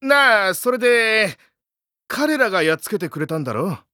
なあ、それで彼らがやっつけてくれたんだろ？